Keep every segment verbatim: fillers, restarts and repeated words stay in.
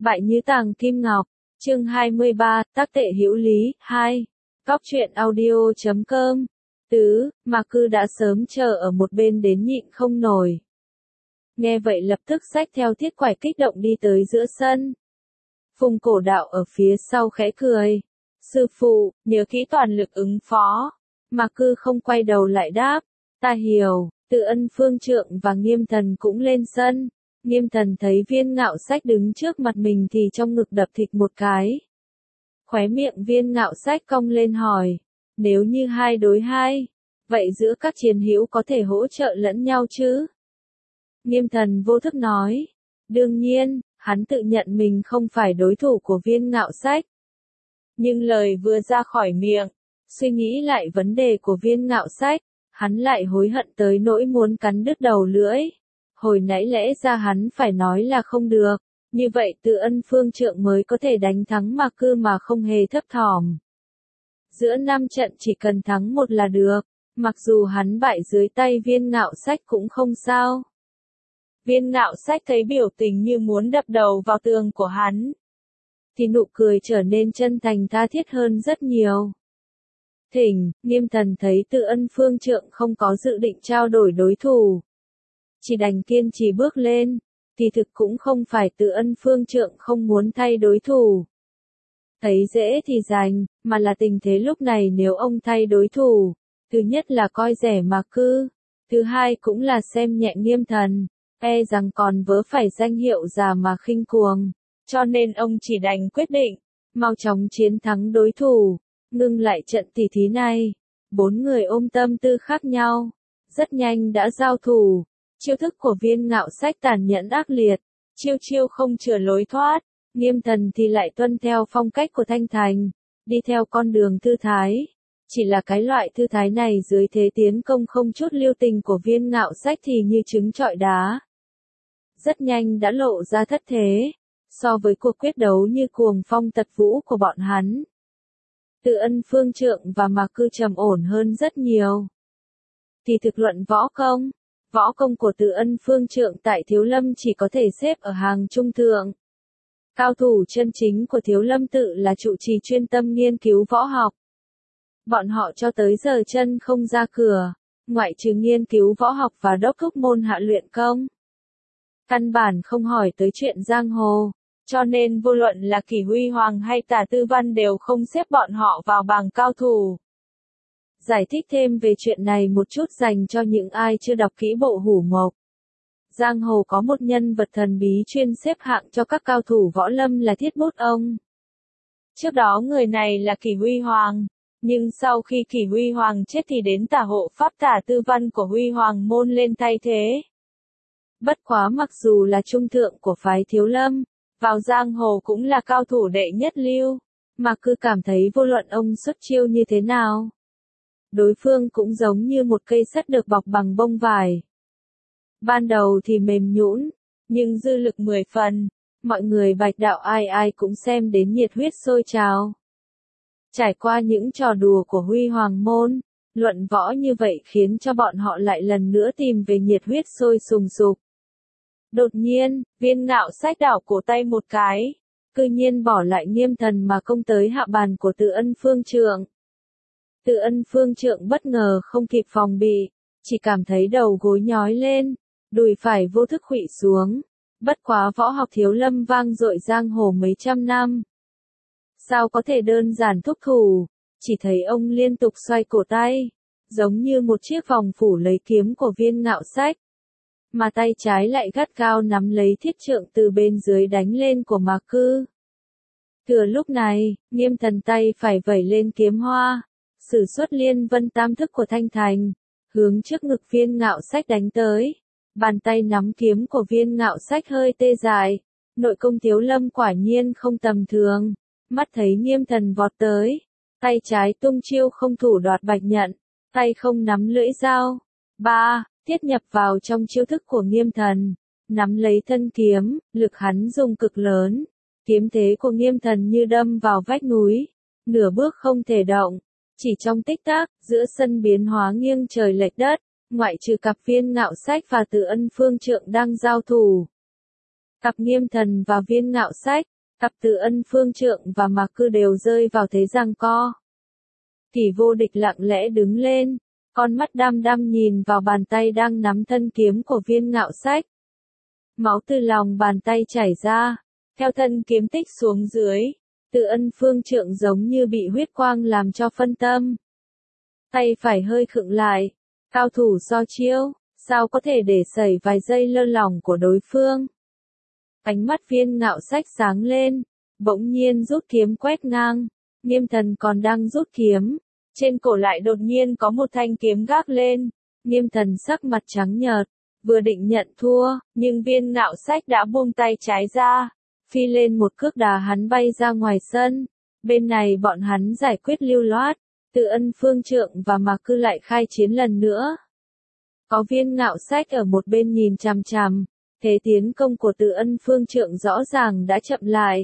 Bại như tàng kim ngọc, chương hai mươi ba, tác tệ hữu lý, hai. Cóc truyện audio chấm com. Tứ, mà cư đã sớm chờ ở một bên đến nhịn không nổi. Nghe vậy lập tức xách theo thiết quải kích động đi tới giữa sân. Phùng cổ đạo ở phía sau khẽ cười. Sư phụ, nhớ kỹ toàn lực ứng phó. Mà cư không quay đầu lại đáp. Ta hiểu, Tự Ân Phương Trượng và Nghiêm Thần cũng lên sân. Nghiêm Thần thấy Viên Ngạo Sách đứng trước mặt mình thì trong ngực đập thịt một cái. Khóe miệng Viên Ngạo Sách cong lên hỏi. Nếu như hai đối hai, vậy giữa các chiến hữu có thể hỗ trợ lẫn nhau chứ? Nghiêm Thần vô thức nói. Đương nhiên, hắn tự nhận mình không phải đối thủ của Viên Ngạo Sách. Nhưng lời vừa ra khỏi miệng, suy nghĩ lại vấn đề của Viên Ngạo Sách, hắn lại hối hận tới nỗi muốn cắn đứt đầu lưỡi. Hồi nãy lẽ ra hắn phải nói là không được, như vậy Tự Ân Phương Trượng mới có thể đánh thắng mà cư mà không hề thấp thỏm. Giữa năm trận chỉ cần thắng một là được, mặc dù hắn bại dưới tay Viên Ngạo Sách cũng không sao. Viên Ngạo Sách thấy biểu tình như muốn đập đầu vào tường của hắn, thì nụ cười trở nên chân thành tha thiết hơn rất nhiều. Thỉnh, Nghiêm Thần thấy Tự Ân Phương Trượng không có dự định trao đổi đối thủ, chỉ đành kiên trì bước lên, thì thực cũng không phải Tự Ân Phương Trượng không muốn thay đối thủ. Thấy dễ thì giành, mà là tình thế lúc này nếu ông thay đối thủ, thứ nhất là coi rẻ mà cư, thứ hai cũng là xem nhẹ Nghiêm Thần, e rằng còn vớ phải danh hiệu già mà khinh cuồng, cho nên ông chỉ đành quyết định, mau chóng chiến thắng đối thủ, ngưng lại trận tỷ thí này. Bốn người ôm tâm tư khác nhau, rất nhanh đã giao thủ. Chiêu thức của Viên Ngạo Sách tàn nhẫn ác liệt, chiêu chiêu không chừa lối thoát. Nghiêm Thần thì lại tuân theo phong cách của Thanh Thành, đi theo con đường thư thái. Chỉ là cái loại thư thái này dưới thế tiến công không chút lưu tình của Viên Ngạo Sách thì như trứng trọi đá. Rất nhanh đã lộ ra thất thế, so với cuộc quyết đấu như cuồng phong tật vũ của bọn hắn. Tự Ân Phương Trượng và Mạc Cư trầm ổn hơn rất nhiều. Thì thực luận võ công, võ công của Tự Ân Phương Trượng tại Thiếu Lâm chỉ có thể xếp ở hàng trung thượng. Cao thủ chân chính của Thiếu Lâm tự là trụ trì chuyên tâm nghiên cứu võ học. Bọn họ cho tới giờ chân không ra cửa, ngoại trừ nghiên cứu võ học và đốc thúc môn hạ luyện công. Căn bản không hỏi tới chuyện giang hồ, cho nên vô luận là Kỷ Huy Hoàng hay Tả Tư Văn đều không xếp bọn họ vào bảng cao thủ. Giải thích thêm về chuyện này một chút dành cho những ai chưa đọc kỹ bộ Hủ Mộc. Giang hồ có một nhân vật thần bí chuyên xếp hạng cho các cao thủ võ lâm là Thiết Bút Ông. Trước đó người này là Kỷ Huy Hoàng, nhưng sau khi Kỷ Huy Hoàng chết thì đến Tả hộ pháp Tả Tư Văn của Huy Hoàng môn lên thay thế. Bất quá mặc dù là trung thượng của phái Thiếu Lâm, vào giang hồ cũng là cao thủ đệ nhất lưu, mà cứ cảm thấy vô luận ông xuất chiêu như thế nào, đối phương cũng giống như một cây sắt được bọc bằng bông vải. Ban đầu thì mềm nhũn, nhưng dư lực mười phần, mọi người Bạch đạo ai ai cũng xem đến nhiệt huyết sôi trào. Trải qua những trò đùa của Huy Hoàng môn, luận võ như vậy khiến cho bọn họ lại lần nữa tìm về nhiệt huyết sôi sùng sục. Đột nhiên, Viên Ngạo Sách đảo cổ tay một cái, cư nhiên bỏ lại Nghiêm Thần mà công tới hạ bàn của Tự Ân Phương Trượng. Tự Ân Phương Trượng bất ngờ không kịp phòng bị, chỉ cảm thấy đầu gối nhói lên, đùi phải vô thức khuỵu xuống. Bất quá võ học Thiếu Lâm vang dội giang hồ mấy trăm năm, sao có thể đơn giản thúc thủ, chỉ thấy ông liên tục xoay cổ tay, giống như một chiếc vòng phủ lấy kiếm của Viên Ngạo Sách. Mà tay trái lại gắt gao nắm lấy thiết trượng từ bên dưới đánh lên của Mạc Cư. Thừa lúc này, Nghiêm Thần tay phải vẩy lên kiếm hoa, sử xuất Liên Vân Tam thức của Thanh Thành, hướng trước ngực Viên Ngạo Sách đánh tới. Bàn tay nắm kiếm của Viên Ngạo Sách hơi tê dại, nội công Thiếu Lâm quả nhiên không tầm thường. Mắt thấy Nghiêm Thần vọt tới, tay trái tung chiêu không thủ đoạt bạch nhận, tay không nắm lưỡi dao. Ba, thiết nhập vào trong chiêu thức của Nghiêm Thần, nắm lấy thân kiếm, lực hắn dùng cực lớn. Kiếm thế của Nghiêm Thần như đâm vào vách núi, nửa bước không thể động. Chỉ trong tích tắc, giữa sân biến hóa nghiêng trời lệch đất, ngoại trừ cặp Viên Ngạo Sách và Tự Ân Phương Trượng đang giao thủ. Cặp Nghiêm Thần và Viên Ngạo Sách, cặp Từ Ân Phương Trượng và Mạc Cư đều rơi vào thế giằng co. Kỷ Vô Địch lặng lẽ đứng lên, con mắt đăm đăm nhìn vào bàn tay đang nắm thân kiếm của Viên Ngạo Sách. Máu từ lòng bàn tay chảy ra, theo thân kiếm tích xuống dưới, Từ Ân Phương Trượng giống như bị huyết quang làm cho phân tâm. Tay phải hơi khựng lại, cao thủ so chiêu, sao có thể để xảy vài giây lơ lỏng của đối phương. Ánh mắt Viên Ngạo Sách sáng lên, bỗng nhiên rút kiếm quét ngang, Nghiêm Thần còn đang rút kiếm, trên cổ lại đột nhiên có một thanh kiếm gác lên, Nghiêm Thần sắc mặt trắng nhợt, vừa định nhận thua, nhưng Viên Ngạo Sách đã buông tay trái ra, phi lên một cước đá hắn bay ra ngoài sân. Bên này bọn hắn giải quyết lưu loát, Từ Ân Phương Trượng và Mạc Cư lại khai chiến lần nữa. Có Viên Ngạo Sách ở một bên nhìn chằm chằm, thế tiến công của Từ Ân Phương Trượng rõ ràng đã chậm lại.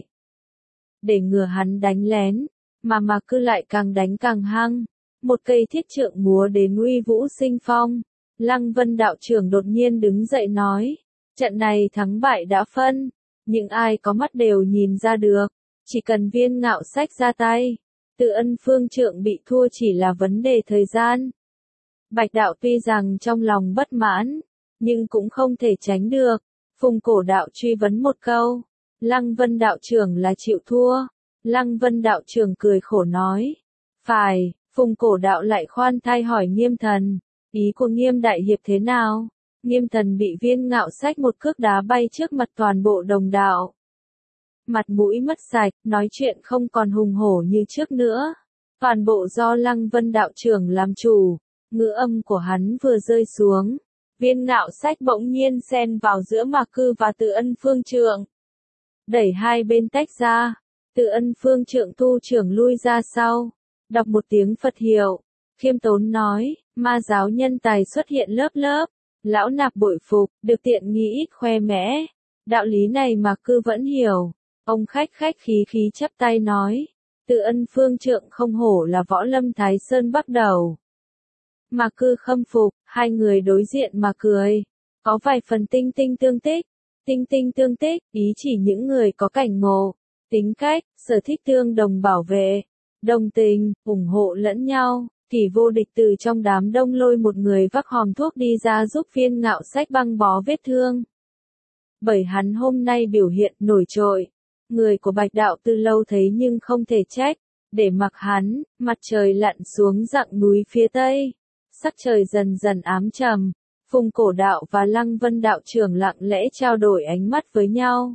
Để ngừa hắn đánh lén, mà Mạc Cư lại càng đánh càng hăng, một cây thiết trượng múa đến uy vũ sinh phong. Lăng Vân đạo trưởng đột nhiên đứng dậy nói, trận này thắng bại đã phân, nhưng ai có mắt đều nhìn ra được, chỉ cần Viên Ngạo Sách ra tay, Từ Ân Phương Trượng bị thua chỉ là vấn đề thời gian. Bạch đạo tuy rằng trong lòng bất mãn, nhưng cũng không thể tránh được. Phùng Cổ đạo truy vấn một câu, Lăng Vân đạo trưởng là chịu thua. Lăng Vân đạo trưởng cười khổ nói, phải. Phùng Cổ đạo lại khoan thai hỏi Nghiêm Thần, ý của Nghiêm đại hiệp thế nào? Nghiêm Thần bị Viên Ngạo Sách một cước đá bay trước mặt toàn bộ đồng đạo. Mặt mũi mất sạch, nói chuyện không còn hùng hổ như trước nữa. Toàn bộ do Lăng Vân đạo trưởng làm chủ, ngữ âm của hắn vừa rơi xuống. Viên Ngạo Sách bỗng nhiên xen vào giữa Mạc Cư và Từ Ân Phương Trượng. Đẩy hai bên tách ra, Từ Ân Phương Trượng tu trưởng lui ra sau, đọc một tiếng Phật hiệu, khiêm tốn nói, ma giáo nhân tài xuất hiện lớp lớp, lão nạp bội phục, được tiện nghi ít khoe mẽ. Đạo lý này Mạc Cư vẫn hiểu, ông khách khách khí khí chắp tay nói, Từ Ân Phương Trượng không hổ là võ lâm Thái Sơn bắt đầu. Mạc Cư khâm phục, hai người đối diện mà cười, có vài phần tinh tinh tương tích. Tinh tinh tương tích, ý chỉ những người có cảnh ngộ, tính cách, sở thích tương đồng bảo vệ, đồng tình, ủng hộ lẫn nhau. Kỷ Vô Địch từ trong đám đông lôi một người vác hòm thuốc đi ra giúp Viên Ngạo Sách băng bó vết thương. Bởi hắn hôm nay biểu hiện nổi trội, người của Bạch đạo từ lâu thấy nhưng không thể trách, để mặc hắn. Mặt trời lặn xuống dặng núi phía tây, sắc trời dần dần ám trầm. Phùng Cổ đạo và Lăng Vân đạo trưởng lặng lẽ trao đổi ánh mắt với nhau.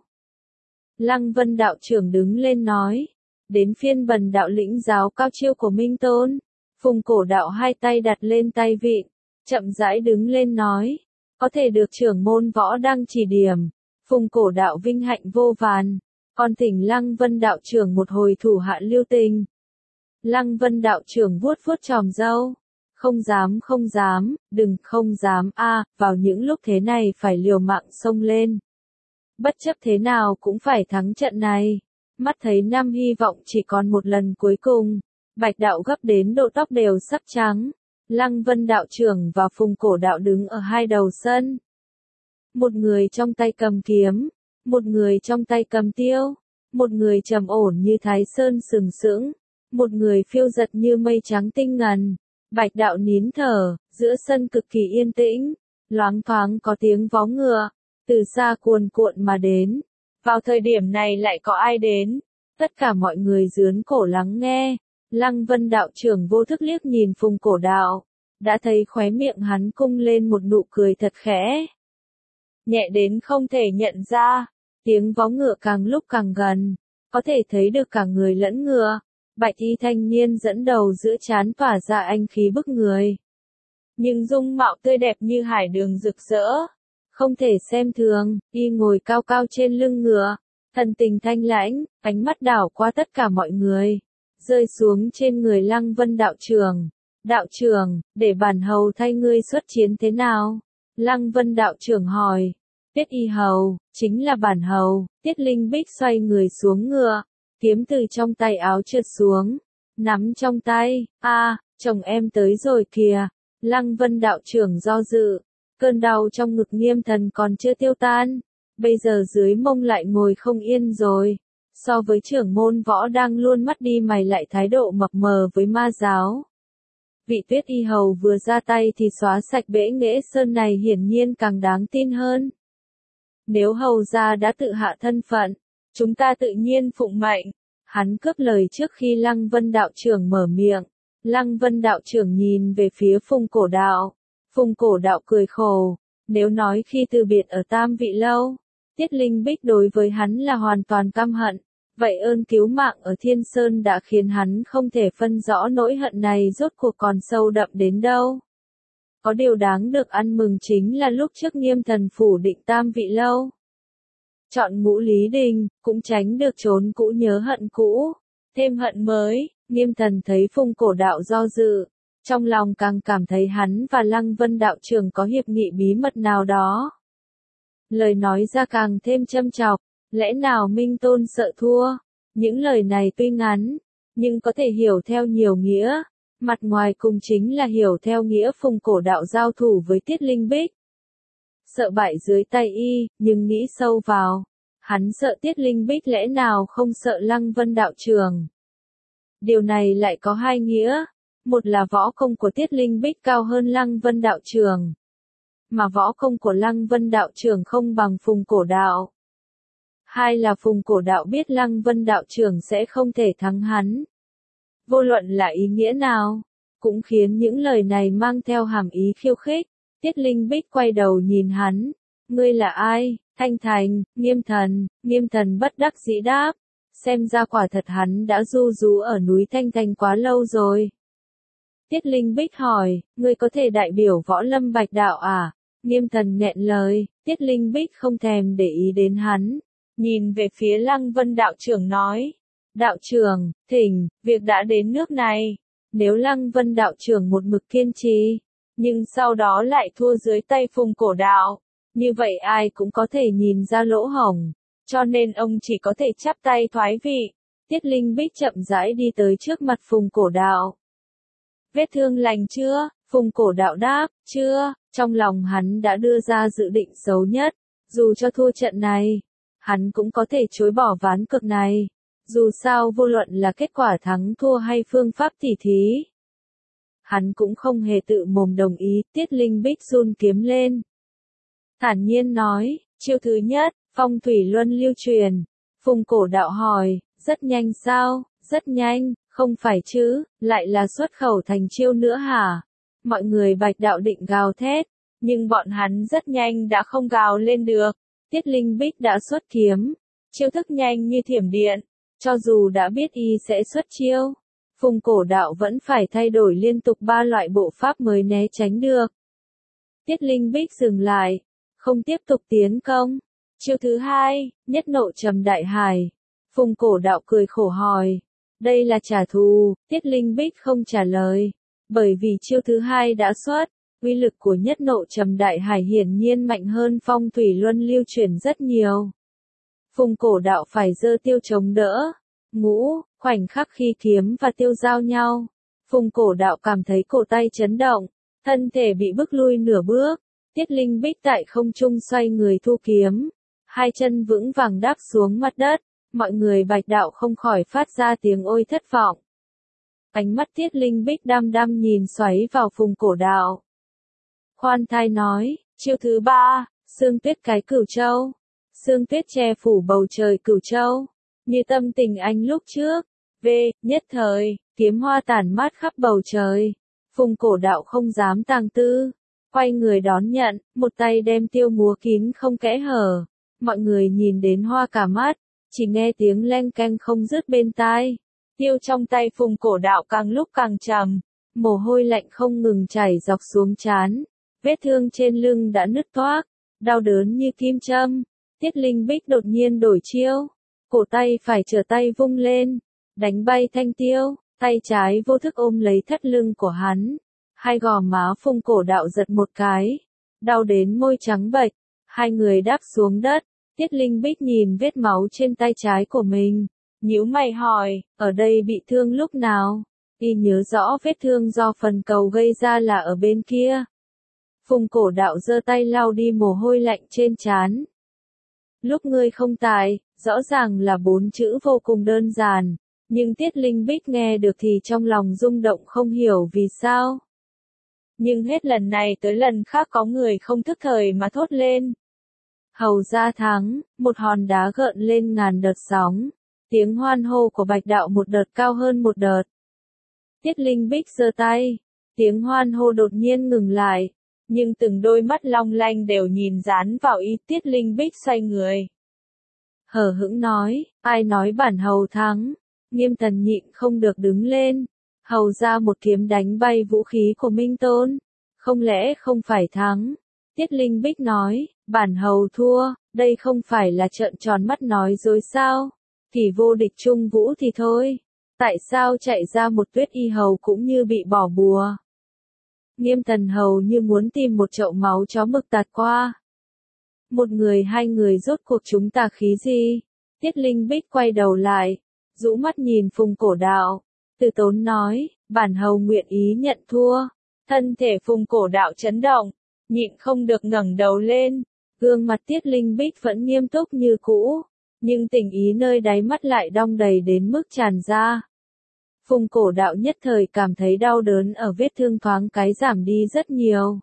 Lăng Vân đạo trưởng đứng lên nói, đến phiên Bần đạo lĩnh giáo cao chiêu của Minh Tôn. Phùng Cổ đạo hai tay đặt lên tay vịn, chậm rãi đứng lên nói, có thể được trưởng môn võ đăng chỉ điểm. Phùng Cổ đạo vinh hạnh vô vàn, còn thỉnh Lăng Vân đạo trưởng một hồi thủ hạ lưu tình. Lăng Vân đạo trưởng vuốt vuốt chòm râu. Không dám không dám, đừng không dám a à, vào những lúc thế này phải liều mạng xông lên. Bất chấp thế nào cũng phải thắng trận này. Mắt thấy năm hy vọng chỉ còn một lần cuối cùng. Bạch đạo gấp đến độ tóc đều sắp trắng. Lăng Vân đạo trưởng và Phùng Cổ đạo đứng ở hai đầu sân. Một người trong tay cầm kiếm, một người trong tay cầm tiêu, một người trầm ổn như Thái Sơn sừng sững, một người phiêu giật như mây trắng tinh ngần. Bạch đạo nín thở, giữa sân cực kỳ yên tĩnh, loáng thoáng có tiếng vó ngựa, từ xa cuồn cuộn mà đến. Vào thời điểm này lại có ai đến? Tất cả mọi người dướn cổ lắng nghe. Lăng Vân đạo trưởng vô thức liếc nhìn Phùng Cổ đạo, đã thấy khóe miệng hắn cung lên một nụ cười thật khẽ. Nhẹ đến không thể nhận ra, tiếng vó ngựa càng lúc càng gần, có thể thấy được cả người lẫn ngựa. Bạch y thanh niên dẫn đầu giữa trán tỏa ra anh khí bức người. Nhưng dung mạo tươi đẹp như hải đường rực rỡ, không thể xem thường. Y ngồi cao cao trên lưng ngựa, thần tình thanh lãnh, ánh mắt đảo qua tất cả mọi người, rơi xuống trên người Lăng Vân đạo trưởng. Đạo trưởng, để bản hầu thay ngươi xuất chiến thế nào? Lăng Vân đạo trưởng hỏi. Tiết y hầu, chính là bản hầu. Tiết Linh Bích xoay người xuống ngựa, kiếm từ trong tay áo trượt xuống, nắm trong tay. A, à, chồng em tới rồi kìa. Lăng Vân đạo trưởng do dự, cơn đau trong ngực Nghiêm Thần còn chưa tiêu tan, bây giờ dưới mông lại ngồi không yên rồi. So với trưởng môn võ đang luôn mắt đi mày lại thái độ mập mờ với ma giáo. Vị Tuyết Y hầu vừa ra tay thì xóa sạch bể nghệ sơn này hiển nhiên càng đáng tin hơn. Nếu hầu gia đã tự hạ thân phận, chúng ta tự nhiên phụng mệnh. Hắn cướp lời trước khi Lăng Vân đạo trưởng mở miệng. Lăng Vân đạo trưởng nhìn về phía Phùng Cổ Đạo. Phùng Cổ Đạo cười khổ. Nếu nói khi từ biệt ở Tam Vị Lâu, Tiết Linh Bích đối với hắn là hoàn toàn căm hận, vậy ơn cứu mạng ở Thiên Sơn đã khiến hắn không thể phân rõ nỗi hận này rốt cuộc còn sâu đậm đến đâu. Có điều đáng được ăn mừng chính là lúc trước Nghiêm Thần phủ định Tam Vị Lâu. Chọn Ngũ Lý Đình, cũng tránh được trốn cũ nhớ hận cũ, thêm hận mới. Nghiêm Thần thấy Phùng Cổ Đạo do dự, trong lòng càng cảm thấy hắn và Lăng Vân đạo trưởng có hiệp nghị bí mật nào đó. Lời nói ra càng thêm châm chọc, lẽ nào Minh Tôn sợ thua? Những lời này tuy ngắn, nhưng có thể hiểu theo nhiều nghĩa, mặt ngoài cùng chính là hiểu theo nghĩa Phùng Cổ Đạo giao thủ với Tiết Linh Bích. Sợ bại dưới tay y, nhưng nghĩ sâu vào, hắn sợ Tiết Linh Bích lẽ nào không sợ Lăng Vân đạo trưởng. Điều này lại có hai nghĩa, một là võ công của Tiết Linh Bích cao hơn Lăng Vân đạo trưởng, mà võ công của Lăng Vân đạo trưởng không bằng Phùng Cổ Đạo. Hai là Phùng Cổ Đạo biết Lăng Vân đạo trưởng sẽ không thể thắng hắn. Vô luận là ý nghĩa nào, cũng khiến những lời này mang theo hàm ý khiêu khích. Tiết Linh Bích quay đầu nhìn hắn, ngươi là ai? Thanh Thành, Nghiêm Thần. Nghiêm Thần bất đắc dĩ đáp, xem ra quả thật hắn đã du rú ở núi Thanh Thành quá lâu rồi. Tiết Linh Bích hỏi, ngươi có thể đại biểu võ lâm bạch đạo à? Nghiêm Thần nghẹn lời. Tiết Linh Bích không thèm để ý đến hắn, nhìn về phía Lăng Vân đạo trưởng nói, đạo trưởng, thỉnh, việc đã đến nước này, nếu Lăng Vân đạo trưởng một mực kiên trì, nhưng sau đó lại thua dưới tay Phùng Cổ Đạo, như vậy ai cũng có thể nhìn ra lỗ hổng, cho nên ông chỉ có thể chắp tay thoái vị. Tiết Linh Bích chậm rãi đi tới trước mặt Phùng Cổ Đạo. Vết thương lành chưa? Phùng Cổ Đạo đáp, chưa. Trong lòng hắn đã đưa ra dự định xấu nhất, dù cho thua trận này, hắn cũng có thể chối bỏ ván cược này. Dù sao vô luận là kết quả thắng thua hay phương pháp tỉ thí, hắn cũng không hề tự mồm đồng ý. Tiết Linh Bích run kiếm lên, thản nhiên nói, chiêu thứ nhất, phong thủy luân lưu truyền. Phùng Cổ Đạo hỏi, rất nhanh sao? Rất nhanh, không phải chứ, lại là xuất khẩu thành chiêu nữa hả? Mọi người bạch đạo định gào thét, nhưng bọn hắn rất nhanh đã không gào lên được. Tiết Linh Bích đã xuất kiếm, chiêu thức nhanh như thiểm điện, cho dù đã biết y sẽ xuất chiêu, Phùng Cổ Đạo vẫn phải thay đổi liên tục ba loại bộ pháp mới né tránh được. Tiết Linh Bích dừng lại, không tiếp tục tiến công. Chiêu thứ hai, nhất nộ trầm đại hải. Phùng Cổ Đạo cười khổ hỏi, đây là trả thù. Tiết Linh Bích không trả lời, bởi vì chiêu thứ hai đã xuất, uy lực của nhất nộ trầm đại hải hiển nhiên mạnh hơn phong thủy luân lưu chuyển rất nhiều. Phùng Cổ Đạo phải giơ tiêu chống đỡ. Ngũ, khoảnh khắc khi kiếm và tiêu giao nhau, Phùng Cổ Đạo cảm thấy cổ tay chấn động, thân thể bị bức lui nửa bước. Tiết Linh Bích tại không trung xoay người thu kiếm, hai chân vững vàng đáp xuống mặt đất, mọi người bạch đạo không khỏi phát ra tiếng ôi thất vọng. Ánh mắt Tiết Linh Bích đăm đăm nhìn xoáy vào Phùng Cổ Đạo. Khoan thai nói, chiêu thứ ba, sương tuyết cái Cửu Châu. Sương tuyết che phủ bầu trời Cửu Châu, như tâm tình anh lúc trước. V, nhất thời, kiếm hoa tản mát khắp bầu trời. Phùng Cổ Đạo không dám tàng tư, quay người đón nhận, một tay đem tiêu múa kín không kẽ hở. Mọi người nhìn đến hoa cả mắt, chỉ nghe tiếng leng keng không dứt bên tai. Tiêu trong tay Phùng Cổ Đạo càng lúc càng trầm, mồ hôi lạnh không ngừng chảy dọc xuống trán, vết thương trên lưng đã nứt toác, đau đớn như kim châm. Tiết Linh Bích đột nhiên đổi chiêu, cổ tay phải trở tay vung lên, đánh bay thanh tiêu, tay trái vô thức ôm lấy thắt lưng của hắn. Hai gò má Phùng Cổ Đạo giật một cái, đau đến môi trắng bệch, hai người đáp xuống đất. Tiết Linh Bích nhìn vết máu trên tay trái của mình, nhíu mày hỏi, ở đây bị thương lúc nào? Y nhớ rõ vết thương do phần cầu gây ra là ở bên kia. Phùng Cổ Đạo giơ tay lau đi mồ hôi lạnh trên trán. Lúc ngươi không tại, rõ ràng là bốn chữ vô cùng đơn giản, nhưng Tiết Linh Bích nghe được thì trong lòng rung động không hiểu vì sao. Nhưng hết lần này tới lần khác có người không thức thời mà thốt lên. Hầu ra thắng, một hòn đá gợn lên ngàn đợt sóng, tiếng hoan hô của Bạch Đạo một đợt cao hơn một đợt. Tiết Linh Bích giơ tay, tiếng hoan hô đột nhiên ngừng lại, nhưng từng đôi mắt long lanh đều nhìn dán vào ý. Tiết Linh Bích xoay người. Hờ hững nói, ai nói bản hầu thắng? Nghiêm Tần nhịn không được đứng lên, hầu ra một kiếm đánh bay vũ khí của Minh Tôn, không lẽ không phải thắng? Tiết Linh Bích nói, bản hầu thua, đây không phải là trợn tròn mắt nói dối sao? Thì vô địch trung vũ thì thôi, tại sao chạy ra một Tuyết Y hầu cũng như bị bỏ bùa? Nghiêm Tần hầu như muốn tìm một chậu máu chó mực tạt qua. Một người hai người rốt cuộc chúng ta khí gì? Tiết Linh Bích quay đầu lại, rũ mắt nhìn Phùng Cổ Đạo, từ tốn nói, bản hầu nguyện ý nhận thua. Thân thể Phùng Cổ Đạo chấn động, nhịn không được ngẩng đầu lên, gương mặt Tiết Linh Bích vẫn nghiêm túc như cũ, nhưng tình ý nơi đáy mắt lại đong đầy đến mức tràn ra. Phùng Cổ Đạo nhất thời cảm thấy đau đớn ở vết thương thoáng cái giảm đi rất nhiều.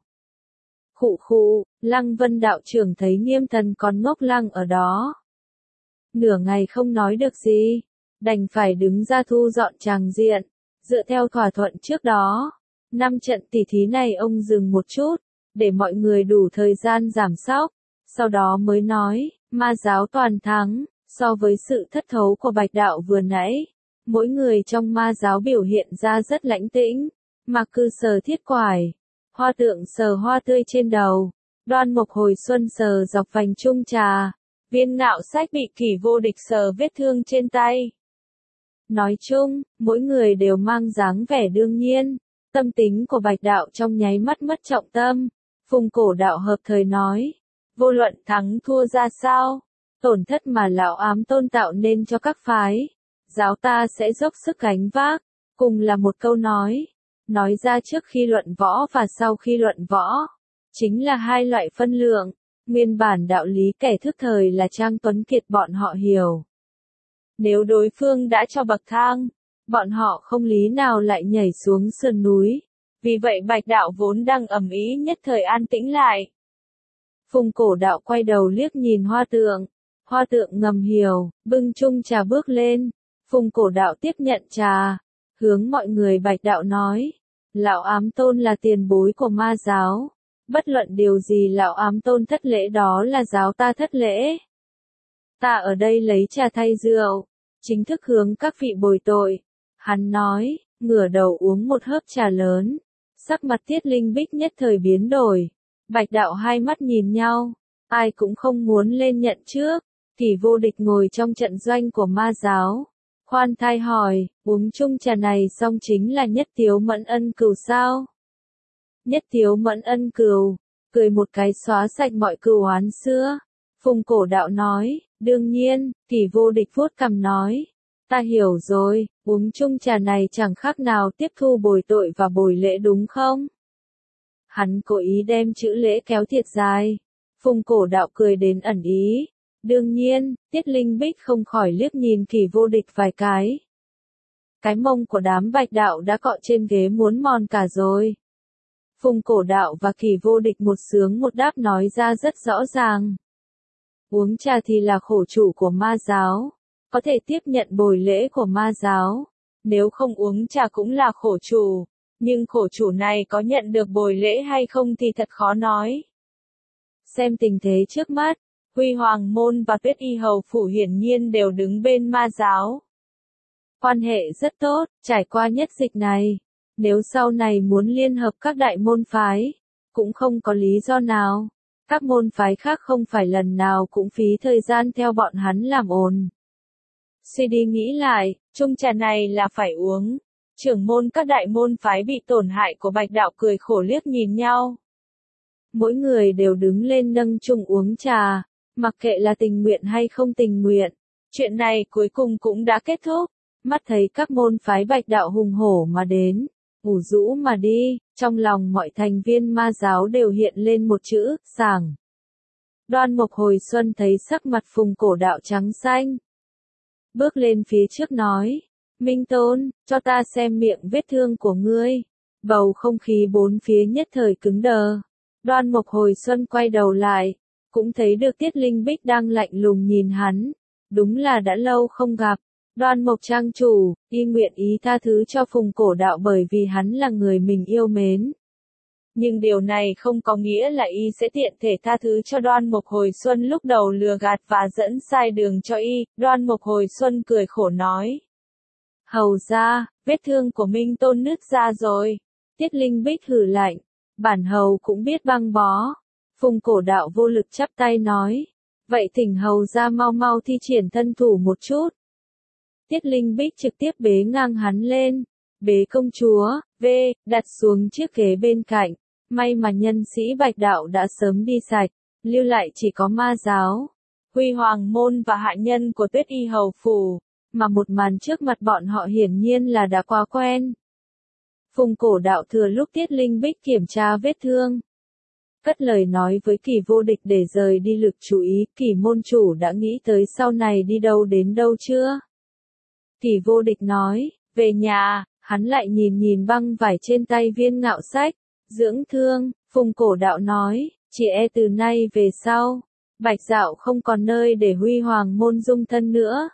Khụ khụ, Lăng Vân đạo trưởng thấy Nghiêm Tần còn ngốc lăng ở đó. Nửa ngày không nói được gì, đành phải đứng ra thu dọn tràng diện, dựa theo thỏa thuận trước đó. Năm trận tỷ thí này ông dừng một chút, để mọi người đủ thời gian giảm sóc, sau đó mới nói, ma giáo toàn thắng, so với sự thất thấu của Bạch Đạo vừa nãy. Mỗi người trong ma giáo biểu hiện ra rất lãnh tĩnh, Mạc Cư sờ thiết quải, Hoa Tượng sờ hoa tươi trên đầu, Đoan Mộc hồi xuân sờ dọc vành chung trà, Viên Ngạo Sách bị Kỷ Vô Địch sờ vết thương trên tay. Nói chung, mỗi người đều mang dáng vẻ đương nhiên, tâm tính của Bạch Đạo trong nháy mắt mất trọng tâm. Phùng Cổ Đạo hợp thời nói, vô luận thắng thua ra sao, tổn thất mà lão ám tôn tạo nên cho các phái, giáo ta sẽ dốc sức gánh vác, cùng là một câu nói, nói ra trước khi luận võ và sau khi luận võ, chính là hai loại phân lượng, nguyên bản đạo lý kẻ thức thời là Trang Tuấn Kiệt bọn họ hiểu. Nếu đối phương đã cho bậc thang, bọn họ không lý nào lại nhảy xuống sườn núi, vì vậy Bạch Đạo vốn đang ầm ĩ nhất thời an tĩnh lại. Phùng Cổ Đạo quay đầu liếc nhìn Hoa Tượng, Hoa Tượng ngầm hiểu, bưng chung trà bước lên. Phùng Cổ Đạo tiếp nhận trà, hướng mọi người Bạch Đạo nói, lão ám tôn là tiền bối của ma giáo, bất luận điều gì lão ám tôn thất lễ đó là giáo ta thất lễ. Ta ở đây lấy trà thay rượu, chính thức hướng các vị bồi tội. Hắn nói, ngửa đầu uống một hớp trà lớn, sắc mặt Tiết Linh Bích nhất thời biến đổi. Bạch Đạo hai mắt nhìn nhau, ai cũng không muốn lên nhận trước. Kỷ Vô Địch ngồi trong trận doanh của ma giáo, khoan thai hỏi, uống chung trà này xong chính là Nhất Tiếu Mẫn ân cừu sao? Nhất Tiếu Mẫn ân cừu, cười một cái xóa sạch mọi cừu oán xưa. Phùng Cổ Đạo nói, đương nhiên. Kỷ Vô Địch vuốt cằm nói, ta hiểu rồi, uống chung trà này chẳng khác nào tiếp thu bồi tội và bồi lễ đúng không? Hắn cố ý đem chữ lễ kéo thiệt dài. Phùng Cổ Đạo cười đến ẩn ý. Đương nhiên, Tiết Linh Bích không khỏi liếc nhìn Kỷ Vô Địch vài cái. Cái mông của đám Bạch Đạo đã cọ trên ghế muốn mòn cả rồi. Phùng Cổ Đạo và Kỷ Vô Địch một sướng một đáp nói ra rất rõ ràng. Uống trà thì là khổ chủ của ma giáo, có thể tiếp nhận bồi lễ của ma giáo. Nếu không uống trà cũng là khổ chủ, nhưng khổ chủ này có nhận được bồi lễ hay không thì thật khó nói. Xem tình thế trước mắt, Huy Hoàng Môn và Tuyết Y Hầu Phủ hiển nhiên đều đứng bên ma giáo. Quan hệ rất tốt, trải qua nhất dịch này, nếu sau này muốn liên hợp các đại môn phái, cũng không có lý do nào. Các môn phái khác không phải lần nào cũng phí thời gian theo bọn hắn làm ồn. Suy đi nghĩ lại, chung trà này là phải uống. Trưởng môn các đại môn phái bị tổn hại của Bạch Đạo cười khổ liếc nhìn nhau. Mỗi người đều đứng lên nâng chung uống trà, mặc kệ là tình nguyện hay không tình nguyện. Chuyện này cuối cùng cũng đã kết thúc. Mắt thấy các môn phái Bạch Đạo hùng hổ mà đến, ủ rũ mà đi, trong lòng mọi thành viên ma giáo đều hiện lên một chữ, sảng. Đoan Mộc hồi xuân thấy sắc mặt Phùng Cổ Đạo trắng xanh. Bước lên phía trước nói, Minh Tôn, cho ta xem miệng vết thương của ngươi. Bầu không khí bốn phía nhất thời cứng đờ. Đoan Mộc hồi xuân quay đầu lại, cũng thấy được Tiết Linh Bích đang lạnh lùng nhìn hắn. Đúng là đã lâu không gặp. Đoan Mộc trang chủ, y nguyện ý tha thứ cho Phùng Cổ Đạo bởi vì hắn là người mình yêu mến. Nhưng điều này không có nghĩa là y sẽ tiện thể tha thứ cho Đoan Mộc hồi xuân lúc đầu lừa gạt và dẫn sai đường cho y. Đoan Mộc hồi xuân cười khổ nói. Hầu ra, vết thương của Minh Tôn nứt ra rồi. Tiết Linh Bích hừ lạnh. Bản hầu cũng biết băng bó. Phùng Cổ Đạo vô lực chắp tay nói. Vậy thỉnh hầu ra mau mau thi triển thân thủ một chút. Tiết Linh Bích trực tiếp bế ngang hắn lên. Bế công chúa, V, đặt xuống chiếc ghế bên cạnh. May mà nhân sĩ Bạch Đạo đã sớm đi sạch, lưu lại chỉ có ma giáo, Huy Hoàng Môn và hạ nhân của Tuyết Y Hầu Phủ, mà một màn trước mặt bọn họ hiển nhiên là đã quá quen. Phùng Cổ Đạo thừa lúc Tiết Linh Bích kiểm tra vết thương. Cất lời nói với Kỳ Vô Địch để rời đi lực chú ý, Kỳ môn chủ đã nghĩ tới sau này đi đâu đến đâu chưa? Kỳ Vô Địch nói, về nhà, hắn lại nhìn nhìn băng vải trên tay Viên Ngạo Sách. Dưỡng thương, Phùng Cổ Đạo nói, chỉ e từ nay về sau, Bạch Dạo không còn nơi để Huy Hoàng Môn dung thân nữa.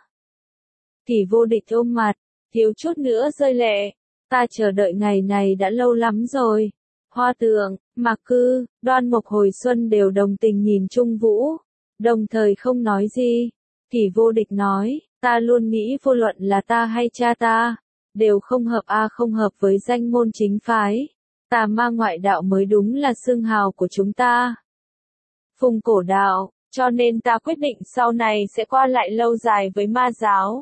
Kỳ Vô Địch ôm mặt, thiếu chút nữa rơi lệ, ta chờ đợi ngày này đã lâu lắm rồi. Hoa Tượng, Mạc Cư, Đoan Mộc hồi xuân đều đồng tình nhìn Trung Vũ, đồng thời không nói gì. Kỳ Vô Địch nói, ta luôn nghĩ vô luận là ta hay cha ta, đều không hợp a không hợp với danh môn chính phái. Tà ma ngoại đạo mới đúng là xương hào của chúng ta. Phùng Cổ Đạo, cho nên ta quyết định sau này sẽ qua lại lâu dài với ma giáo.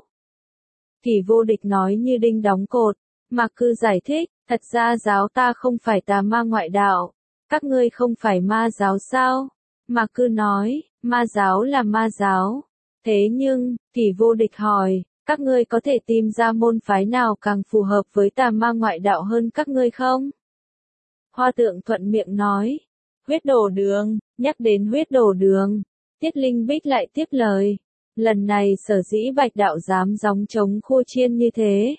Kỳ Vô Địch nói như đinh đóng cột, Mạc Cư giải thích, thật ra giáo ta không phải tà ma ngoại đạo, các ngươi không phải ma giáo sao? Mạc Cư nói, ma giáo là ma giáo. Thế nhưng, Kỳ Vô Địch hỏi, các ngươi có thể tìm ra môn phái nào càng phù hợp với tà ma ngoại đạo hơn các ngươi không? Hoa Tượng thuận miệng nói, huyết đổ đường, nhắc đến huyết đổ đường, Tiết Linh Bích lại tiếp lời, lần này sở dĩ Bạch Đạo dám gióng chống khô chiên như thế,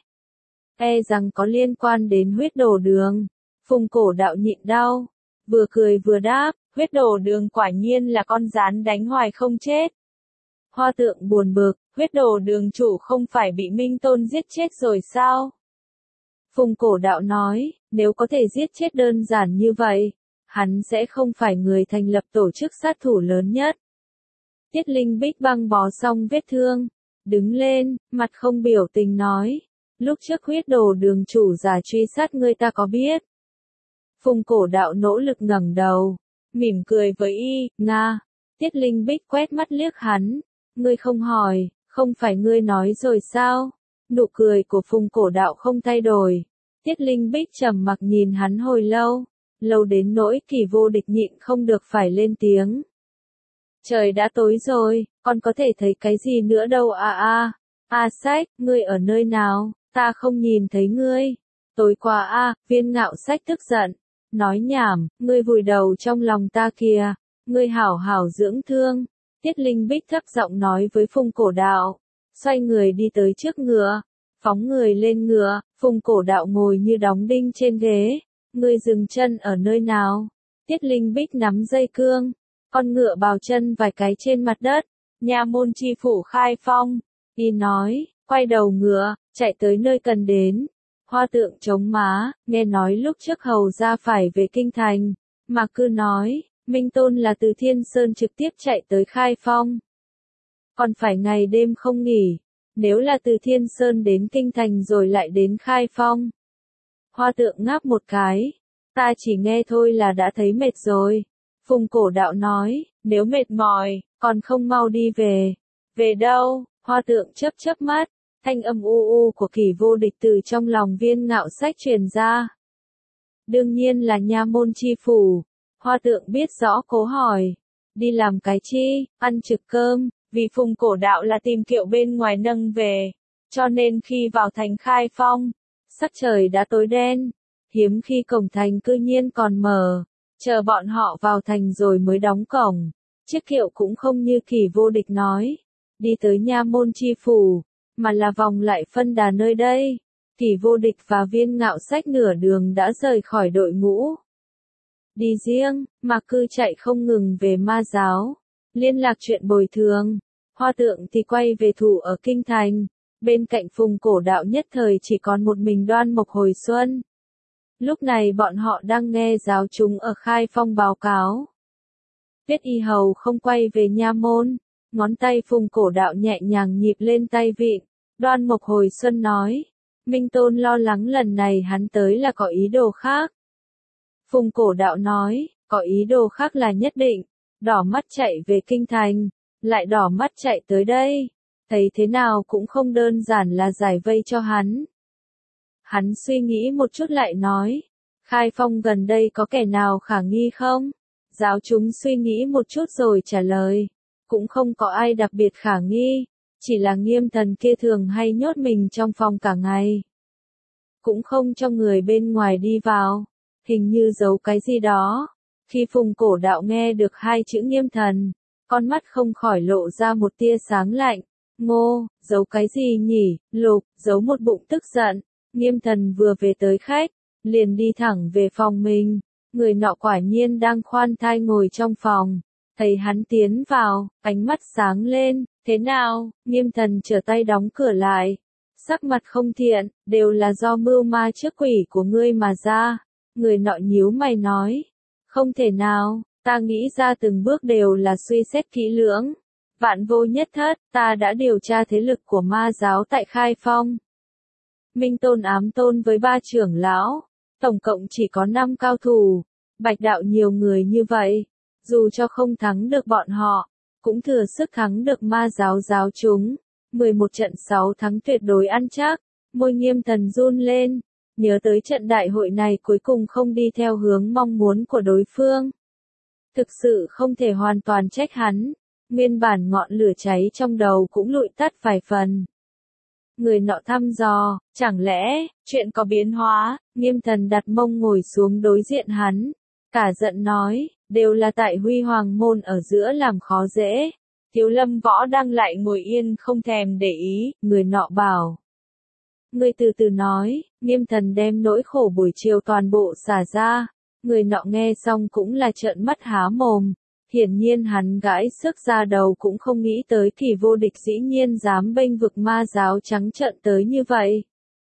e rằng có liên quan đến huyết đổ đường. Phùng Cổ Đạo nhịn đau, vừa cười vừa đáp, huyết đổ đường quả nhiên là con rắn đánh hoài không chết. Hoa Tượng buồn bực, huyết đổ đường chủ không phải bị Minh Tôn giết chết rồi sao? Phùng Cổ Đạo nói, nếu có thể giết chết đơn giản như vậy, hắn sẽ không phải người thành lập tổ chức sát thủ lớn nhất. Tiết Linh Bích băng bó xong vết thương, đứng lên, mặt không biểu tình nói, lúc trước huyết đồ đường chủ giả truy sát ngươi ta có biết. Phùng Cổ Đạo nỗ lực ngẩng đầu, mỉm cười với y, Nga. Tiết Linh Bích quét mắt liếc hắn, ngươi không hỏi, không phải ngươi nói rồi sao? Nụ cười của Phùng Cổ Đạo không thay đổi. Tiết Linh Bích trầm mặc nhìn hắn hồi lâu, lâu đến nỗi Kỳ Vô Địch nhịn không được phải lên tiếng. Trời đã tối rồi, con có thể thấy cái gì nữa đâu à à. A Sách, ngươi ở nơi nào, ta không nhìn thấy ngươi. Tối qua a, à, Viên Ngạo Sách tức giận, nói nhảm, ngươi vùi đầu trong lòng ta kìa, ngươi hảo hảo dưỡng thương. Tiết Linh Bích thấp giọng nói với Phùng Cổ Đạo, xoay người đi tới trước ngựa, phóng người lên ngựa. Phùng Cổ Đạo ngồi như đóng đinh trên ghế, ngươi dừng chân ở nơi nào? Tiết Linh Bích nắm dây cương, con ngựa bào chân vài cái trên mặt đất, nha môn chi phủ Khai Phong. Y nói, quay đầu ngựa, chạy tới nơi cần đến. Hoa Tượng chống má, nghe nói lúc trước hầu ra phải về kinh thành, Mạc Cư nói, Minh Tôn là từ Thiên Sơn trực tiếp chạy tới Khai Phong, còn phải ngày đêm không nghỉ. Nếu là từ Thiên Sơn đến kinh thành rồi lại đến Khai Phong. Hoa Tượng ngáp một cái, ta chỉ nghe thôi là đã thấy mệt rồi. Phùng Cổ Đạo nói, nếu mệt mỏi, còn không mau đi về. Về đâu? Hoa Tượng chớp chớp mắt, thanh âm u u của Kỳ Vô Địch từ trong lòng Viên Ngạo Sách truyền ra. Đương nhiên là nha môn chi phủ. Hoa Tượng biết rõ cố hỏi, đi làm cái chi, ăn trực cơm, vì Phùng Cổ Đạo là tìm kiệu bên ngoài nâng về, cho nên khi vào thành Khai Phong, sắc trời đã tối đen, hiếm khi cổng thành cư nhiên còn mở, chờ bọn họ vào thành rồi mới đóng cổng. Chiếc kiệu cũng không như Kỳ Vô Địch nói, đi tới nha môn chi phủ, mà là vòng lại phân đà nơi đây. Kỳ Vô Địch và Viên Ngạo Sách nửa đường đã rời khỏi đội ngũ. Đi riêng, Mạc Cư chạy không ngừng về Ma giáo, liên lạc chuyện bồi thường. Hoa Tượng thì quay về thủ ở Kinh Thành, bên cạnh Phùng Cổ Đạo nhất thời chỉ còn một mình Đoan Mộc hồi xuân. Lúc này bọn họ đang nghe giáo chúng ở Khai Phong báo cáo. Tiết Y Hầu không quay về nha môn, ngón tay Phùng Cổ Đạo nhẹ nhàng nhịp lên tay vịn. Đoan Mộc hồi xuân nói, Minh Tôn lo lắng lần này hắn tới là có ý đồ khác. Phùng Cổ Đạo nói, có ý đồ khác là nhất định, đỏ mắt chạy về Kinh Thành, lại đỏ mắt chạy tới đây, thấy thế nào cũng không đơn giản là giải vây cho hắn. Hắn suy nghĩ một chút lại nói, Khai Phong gần đây có kẻ nào khả nghi không? Giáo chúng suy nghĩ một chút rồi trả lời, cũng không có ai đặc biệt khả nghi, chỉ là Nghiêm Thần kia thường hay nhốt mình trong phòng cả ngày. Cũng không cho người bên ngoài đi vào, hình như giấu cái gì đó. Khi Phùng Cổ Đạo nghe được hai chữ Nghiêm Thần, con mắt không khỏi lộ ra một tia sáng lạnh. Ngô, giấu cái gì nhỉ? Lục, giấu một bụng tức giận. Nghiêm Thần vừa về tới khách, liền đi thẳng về phòng mình. Người nọ quả nhiên đang khoan thai ngồi trong phòng. Thấy hắn tiến vào, ánh mắt sáng lên. Thế nào? Nghiêm Thần trở tay đóng cửa lại. Sắc mặt không thiện, đều là do mưu ma trước quỷ của ngươi mà ra. Người nọ nhíu mày nói. Không thể nào, ta nghĩ ra từng bước đều là suy xét kỹ lưỡng. Vạn vô nhất thất, ta đã điều tra thế lực của ma giáo tại Khai Phong. Minh Tôn ám tôn với ba trưởng lão, tổng cộng chỉ có năm cao thủ. Bạch đạo nhiều người như vậy, dù cho không thắng được bọn họ, cũng thừa sức thắng được ma giáo giáo chúng. mười một trận sáu thắng tuyệt đối ăn chắc, môi Nghiêm Thần run lên, nhớ tới trận đại hội này cuối cùng không đi theo hướng mong muốn của đối phương. Thực sự không thể hoàn toàn trách hắn, nguyên bản ngọn lửa cháy trong đầu cũng lụi tắt vài phần. Người nọ thăm dò, chẳng lẽ, chuyện có biến hóa? Nghiêm Thần đặt mông ngồi xuống đối diện hắn, cả giận nói, đều là tại Huy Hoàng môn ở giữa làm khó dễ. Thiếu Lâm Võ đang lại ngồi yên không thèm để ý, người nọ bảo. Người từ từ nói, Nghiêm Thần đem nỗi khổ buổi chiều toàn bộ xả ra. Người nọ nghe xong cũng là trợn mắt há mồm. Hiển nhiên hắn gãi sức ra đầu cũng không nghĩ tới Kỳ Vô Địch dĩ nhiên dám bênh vực ma giáo trắng trợn tới như vậy.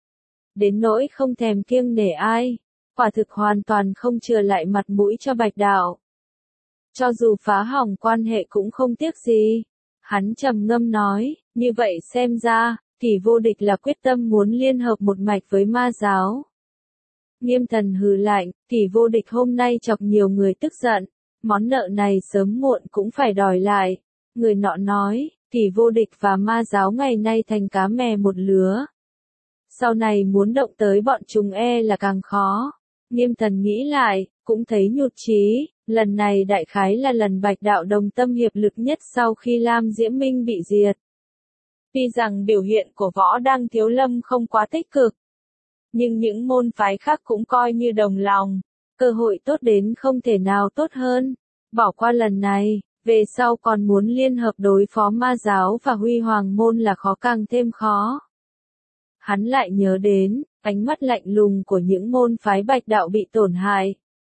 Đến nỗi không thèm kiêng nể ai, quả thực hoàn toàn không chừa lại mặt mũi cho Bạch đạo. Cho dù phá hỏng quan hệ cũng không tiếc gì. Hắn trầm ngâm nói, như vậy xem ra, Kỳ Vô Địch là quyết tâm muốn liên hợp một mạch với ma giáo. Nghiêm Thần hừ lạnh, Kỳ Vô Địch hôm nay chọc nhiều người tức giận, món nợ này sớm muộn cũng phải đòi lại. Người nọ nói, Kỳ Vô Địch và ma giáo ngày nay thành cá mè một lứa. Sau này muốn động tới bọn chúng e là càng khó. Nghiêm Thần nghĩ lại, cũng thấy nhụt chí, lần này đại khái là lần Bạch đạo đồng tâm hiệp lực nhất sau khi Lam Diễm Minh bị diệt. Tuy rằng biểu hiện của Võ Đăng Thiếu Lâm không quá tích cực, nhưng những môn phái khác cũng coi như đồng lòng, cơ hội tốt đến không thể nào tốt hơn. Bỏ qua lần này, về sau còn muốn liên hợp đối phó ma giáo và Huy Hoàng môn là khó càng thêm khó. Hắn lại nhớ đến, ánh mắt lạnh lùng của những môn phái Bạch đạo bị tổn hại.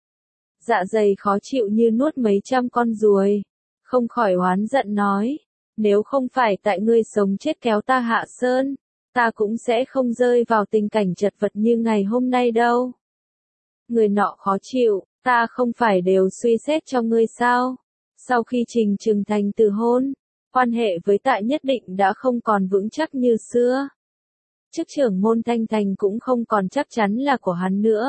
Dạ dày khó chịu như nuốt mấy trăm con ruồi, không khỏi oán giận nói, nếu không phải tại ngươi sống chết kéo ta hạ sơn, ta cũng sẽ không rơi vào tình cảnh chật vật như ngày hôm nay đâu. Người nọ khó chịu, ta không phải đều suy xét cho ngươi sao? Sau khi Trình Trừng Thành từ hôn, quan hệ với Tạ Nhất Định đã không còn vững chắc như xưa. Chức trưởng môn Thanh Thành cũng không còn chắc chắn là của hắn nữa.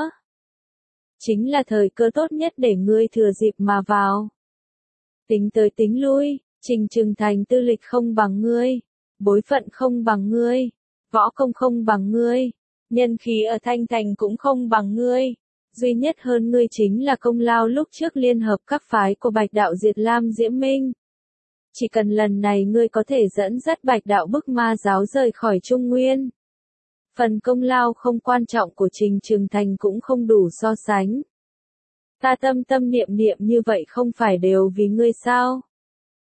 Chính là thời cơ tốt nhất để ngươi thừa dịp mà vào. Tính tới tính lui, Trình Trừng Thành tư lịch không bằng ngươi, bối phận không bằng ngươi, võ công không bằng ngươi, nhân khí ở Thanh Thành cũng không bằng ngươi. Duy nhất hơn ngươi chính là công lao lúc trước liên hợp các phái của Bạch đạo diệt Lam Diễm Minh. Chỉ cần lần này ngươi có thể dẫn dắt Bạch đạo bức ma giáo rời khỏi Trung Nguyên. Phần công lao không quan trọng của Trình Trừng Thành cũng không đủ so sánh. Ta tâm tâm niệm niệm như vậy không phải đều vì ngươi sao?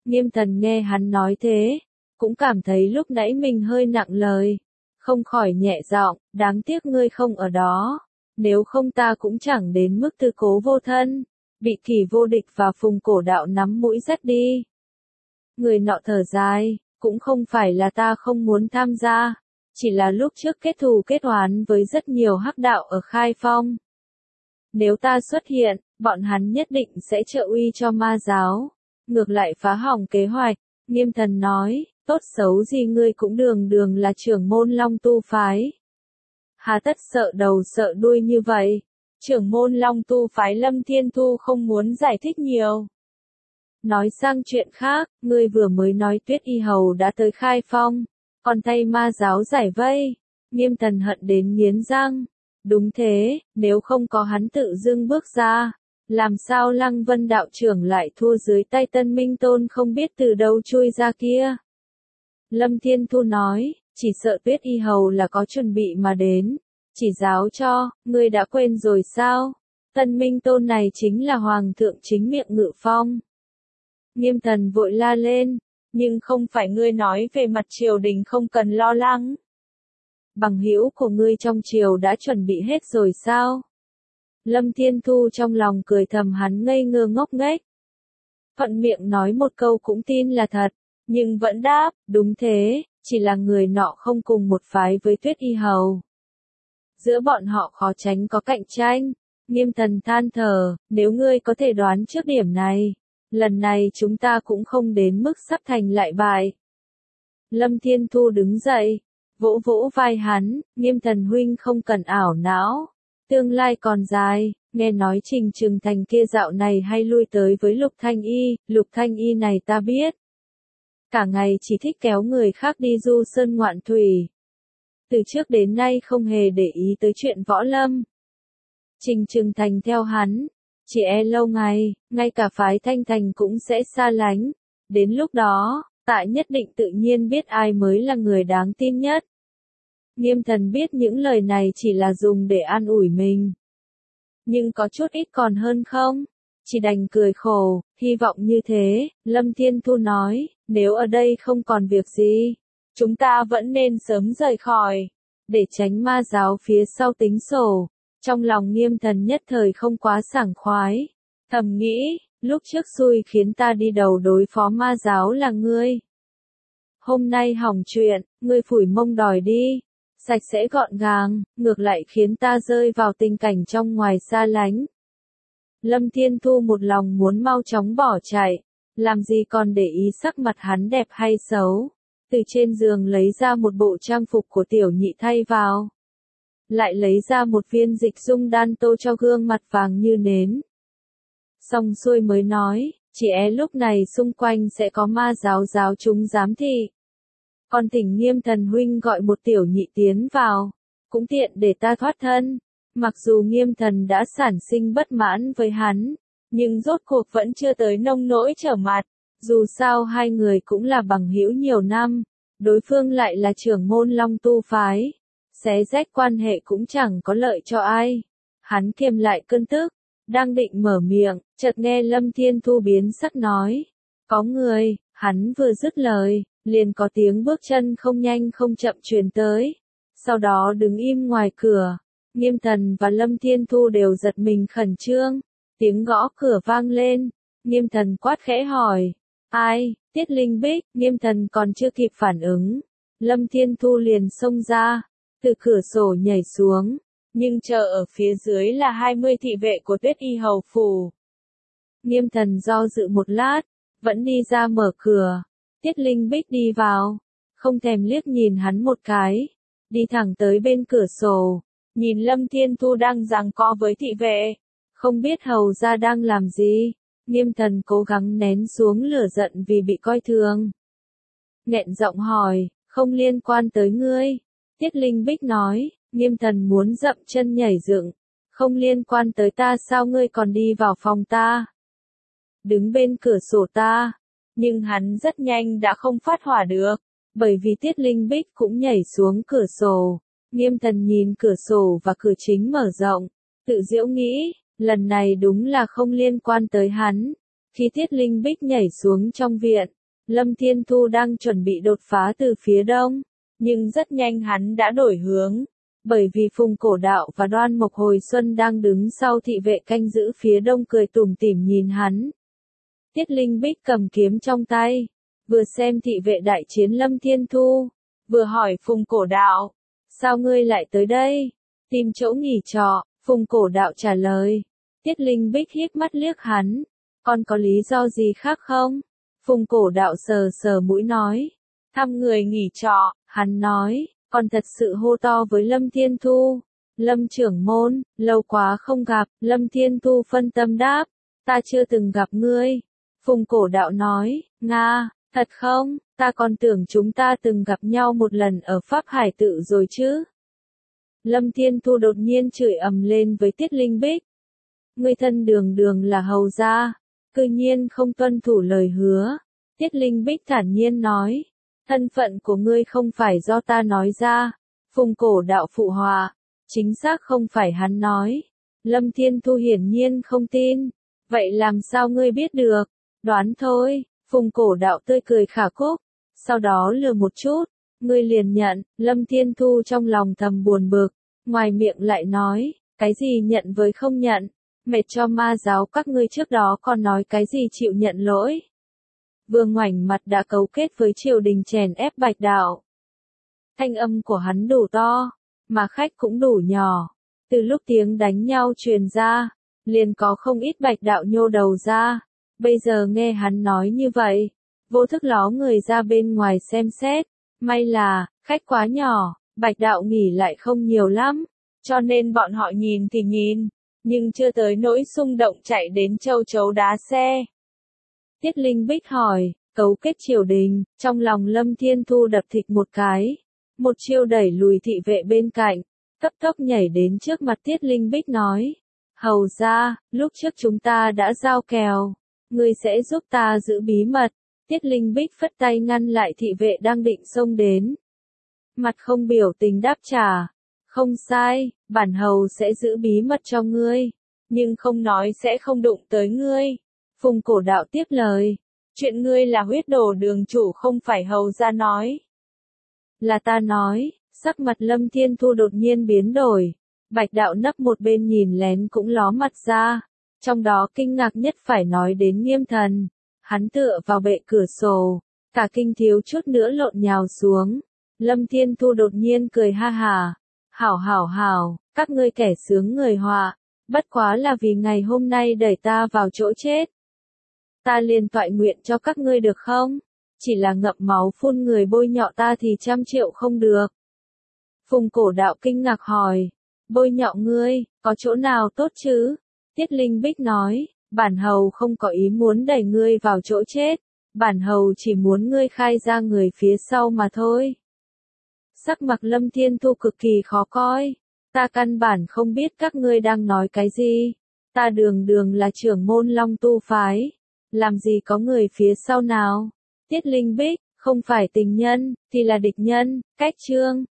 Nghiêm Thần nghe hắn nói thế, cũng cảm thấy lúc nãy mình hơi nặng lời, không khỏi nhẹ giọng, đáng tiếc ngươi không ở đó, nếu không ta cũng chẳng đến mức tư cố vô thân, bị Kỳ vô địch và Phùng Cổ Đạo nắm mũi dắt đi. Người nọ thở dài, cũng không phải là ta không muốn tham gia, chỉ là lúc trước kết thù kết oán với rất nhiều hắc đạo ở Khai Phong. Nếu ta xuất hiện, bọn hắn nhất định sẽ trợ uy cho ma giáo, ngược lại phá hỏng kế hoạch. Nghiêm Thần nói, tốt xấu gì ngươi cũng đường đường là trưởng môn Long Tu phái. Hà tất sợ đầu sợ đuôi như vậy. Trưởng môn Long Tu phái Lâm Thiên Thu không muốn giải thích nhiều. Nói sang chuyện khác, ngươi vừa mới nói Tuyết Y Hầu đã tới Khai Phong, còn thay ma giáo giải vây. Nghiêm Thần hận đến nghiến răng. Đúng thế, nếu không có hắn tự dưng bước ra, làm sao Lăng Vân đạo trưởng lại thua dưới tay Tân Minh Tôn không biết từ đâu chui ra kia. Lâm Thiên Thu nói, chỉ sợ Tuyết Y Hầu là có chuẩn bị mà đến, chỉ giáo cho, ngươi đã quên rồi sao? Tân Minh Tôn này chính là Hoàng thượng chính miệng ngự phong. Nghiêm Thần vội la lên, nhưng không phải ngươi nói về mặt triều đình không cần lo lắng. Bằng hữu của ngươi trong triều đã chuẩn bị hết rồi sao? Lâm Thiên Thu trong lòng cười thầm hắn ngây ngơ ngốc nghếch. Thuận miệng nói một câu cũng tin là thật, nhưng vẫn đáp, đúng thế, chỉ là người nọ không cùng một phái với Tuyết Y Hầu. Giữa bọn họ khó tránh có cạnh tranh. Nghiêm Thần than thở, nếu ngươi có thể đoán trước điểm này, lần này chúng ta cũng không đến mức sắp thành lại bại. Lâm Thiên Thu đứng dậy, vỗ vỗ vai hắn, Nghiêm Thần huynh không cần ảo não, tương lai còn dài, nghe nói Trình Trừng Thành kia dạo này hay lui tới với Lục Thanh Y, Lục Thanh Y này ta biết. Cả ngày chỉ thích kéo người khác đi du sơn ngoạn thủy. Từ trước đến nay không hề để ý tới chuyện võ lâm. Trình Trừng Thành theo hắn, chỉ e lâu ngày, ngay cả phái Thanh Thành cũng sẽ xa lánh. Đến lúc đó, tạ nhất định tự nhiên biết ai mới là người đáng tin nhất. Nghiêm Thần biết những lời này chỉ là dùng để an ủi mình. Nhưng có chút ít còn hơn không? Chỉ đành cười khổ, hy vọng như thế. Lâm Thiên Thu nói, nếu ở đây không còn việc gì, chúng ta vẫn nên sớm rời khỏi, để tránh ma giáo phía sau tính sổ. Trong lòng Nghiêm Thần nhất thời không quá sảng khoái, thầm nghĩ, lúc trước xui khiến ta đi đầu đối phó ma giáo là ngươi. Hôm nay hỏng chuyện, ngươi phủi mông đòi đi, sạch sẽ gọn gàng, ngược lại khiến ta rơi vào tình cảnh trong ngoài xa lánh. Lâm Thiên Thu một lòng muốn mau chóng bỏ chạy, làm gì còn để ý sắc mặt hắn đẹp hay xấu. Từ trên giường lấy ra một bộ trang phục của tiểu nhị thay vào. Lại lấy ra một viên dịch dung đan tô cho gương mặt vàng như nến. Xong xuôi mới nói, chỉ e lúc này xung quanh sẽ có ma giáo giáo chúng giám thị. Còn thỉnh Nghiêm Thần huynh gọi một tiểu nhị tiến vào, cũng tiện để ta thoát thân. Mặc dù Nghiêm Thần đã sản sinh bất mãn với hắn, nhưng rốt cuộc vẫn chưa tới nông nỗi trở mặt. Dù sao hai người cũng là bằng hữu nhiều năm, đối phương lại là trưởng môn Long Tu phái. Xé rách quan hệ cũng chẳng có lợi cho ai. Hắn kiềm lại cơn tức, đang định mở miệng, chợt nghe Lâm Thiên Thu biến sắc nói. Có người, hắn vừa dứt lời, liền có tiếng bước chân không nhanh không chậm truyền tới. Sau đó đứng im ngoài cửa, Nghiêm Thần và Lâm Thiên Thu đều giật mình khẩn trương. Tiếng gõ cửa vang lên, Nghiêm Thần quát khẽ hỏi. Ai, Tiết Linh Bích, Nghiêm Thần còn chưa kịp phản ứng. Lâm Thiên Thu liền xông ra, từ cửa sổ nhảy xuống, nhưng chờ ở phía dưới là hai mươi thị vệ của Tuyết Y Hầu phủ. Nghiêm Thần do dự một lát, vẫn đi ra mở cửa. Tiết Linh Bích đi vào, không thèm liếc nhìn hắn một cái, đi thẳng tới bên cửa sổ, nhìn Lâm Thiên Thu đang giằng co với thị vệ, không biết hầu gia đang làm gì. Nghiêm Thần cố gắng nén xuống lửa giận vì bị coi thường. Nghẹn giọng hỏi, không liên quan tới ngươi. Tiết Linh Bích nói, Nghiêm Thần muốn dậm chân nhảy dựng, không liên quan tới ta sao ngươi còn đi vào phòng ta? Đứng bên cửa sổ ta, nhưng hắn rất nhanh đã không phát hỏa được, bởi vì Tiết Linh Bích cũng nhảy xuống cửa sổ. Nghiêm Thần nhìn cửa sổ và cửa chính mở rộng, tự giễu nghĩ, lần này đúng là không liên quan tới hắn. Khi Tiết Linh Bích nhảy xuống trong viện, Lâm Thiên Thu đang chuẩn bị đột phá từ phía đông, nhưng rất nhanh hắn đã đổi hướng, bởi vì Phùng Cổ Đạo và Đoan Mộc Hồi Xuân đang đứng sau thị vệ canh giữ phía đông cười tủm tỉm nhìn hắn. Tiết Linh Bích cầm kiếm trong tay, vừa xem thị vệ đại chiến Lâm Thiên Thu, vừa hỏi Phùng Cổ Đạo, sao ngươi lại tới đây? Tìm chỗ nghỉ trọ, Phùng Cổ Đạo trả lời. Tiết Linh Bích híp mắt liếc hắn, còn có lý do gì khác không? Phùng Cổ Đạo sờ sờ mũi nói, thăm người nghỉ trọ, hắn nói, còn thật sự hô to với Lâm Thiên Thu. Lâm trưởng môn, lâu quá không gặp, Lâm Thiên Thu phân tâm đáp, ta chưa từng gặp ngươi. Phùng Cổ Đạo nói, Nga, thật không, ta còn tưởng chúng ta từng gặp nhau một lần ở Pháp Hải Tự rồi chứ. Lâm Thiên Thu đột nhiên chửi ầm lên với Tiết Linh Bích. Ngươi thân đường đường là hầu gia, cư nhiên không tuân thủ lời hứa. Tiết Linh Bích thản nhiên nói, thân phận của ngươi không phải do ta nói ra. Phùng Cổ Đạo phụ họa, chính xác không phải hắn nói. Lâm Thiên Thu hiển nhiên không tin, vậy làm sao ngươi biết được? Đoán thôi. Phùng Cổ Đạo tươi cười khả cúc, sau đó lừa một chút, ngươi liền nhận. Lâm Thiên Thu trong lòng thầm buồn bực, ngoài miệng lại nói, cái gì nhận với không nhận, mệt cho ma giáo các ngươi trước đó còn nói cái gì chịu nhận lỗi. Vừa ngoảnh mặt đã cấu kết với triều đình chèn ép Bạch Đạo. Thanh âm của hắn đủ to, mà khách cũng đủ nhỏ. Từ lúc tiếng đánh nhau truyền ra, liền có không ít Bạch Đạo nhô đầu ra. Bây giờ nghe hắn nói như vậy, vô thức ló người ra bên ngoài xem xét. May là, khách quá nhỏ, Bạch Đạo nghỉ lại không nhiều lắm, cho nên bọn họ nhìn thì nhìn, nhưng chưa tới nỗi xung động chạy đến châu chấu đá xe. Tiết Linh Bích hỏi, cấu kết triều đình, trong lòng Lâm Thiên Thu đập thịt một cái, một chiêu đẩy lùi thị vệ bên cạnh, cấp tốc nhảy đến trước mặt Tiết Linh Bích nói, hầu ra, lúc trước chúng ta đã giao kèo, ngươi sẽ giúp ta giữ bí mật. Tiết Linh Bích phất tay ngăn lại thị vệ đang định xông đến. Mặt không biểu tình đáp trả, không sai, bản hầu sẽ giữ bí mật cho ngươi, nhưng không nói sẽ không đụng tới ngươi. Phùng Cổ Đạo tiếp lời, chuyện ngươi là huyết đồ đường chủ không phải hầu ra nói. Là ta nói. Sắc mặt Lâm Thiên Thu đột nhiên biến đổi, Bạch Đạo nấp một bên nhìn lén cũng ló mặt ra, trong đó kinh ngạc nhất phải nói đến Nghiêm Thần. Hắn tựa vào bệ cửa sổ, cả kinh thiếu chút nữa lộn nhào xuống. Lâm Thiên Thu đột nhiên cười ha hà, hảo hảo hảo, các ngươi kẻ sướng người họa, bất quá là vì ngày hôm nay đẩy ta vào chỗ chết. Ta liền toại nguyện cho các ngươi được không? Chỉ là ngậm máu phun người bôi nhọ ta thì trăm triệu không được. Phùng Cổ Đạo kinh ngạc hỏi, bôi nhọ ngươi, có chỗ nào tốt chứ? Tiết Linh Bích nói, bản hầu không có ý muốn đẩy ngươi vào chỗ chết, bản hầu chỉ muốn ngươi khai ra người phía sau mà thôi. Sắc mặt Lâm Thiên Thu cực kỳ khó coi, ta căn bản không biết các ngươi đang nói cái gì, ta đường đường là trưởng môn Long Tu phái, làm gì có người phía sau nào? Tiết Linh Bích, không phải tình nhân, thì là địch nhân, cách chương.